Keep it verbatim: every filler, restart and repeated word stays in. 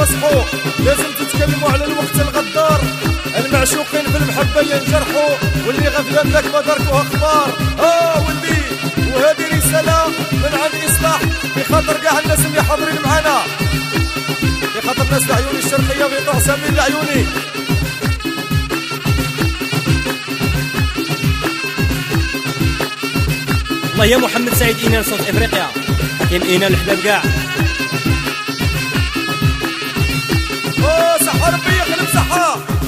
ينصحوا، لازم تتكلموا على الوقت الغدار. المعشوقين في المحبة ينجرحوا، واللي غفلان ذاك ما داركوها اخبار. اه ولدي، وهذه رسالة من عند إصلاح بخاطر كاع الناس اللي حاضرين معانا، بخاطر الناس العيوني الشرقية بيطلع سامين العيوني. الله يا محمد سعيد إينان صوت إفريقيا، حكيم إينان الحباب كاع. اوه صحة ربي يخلف صحة.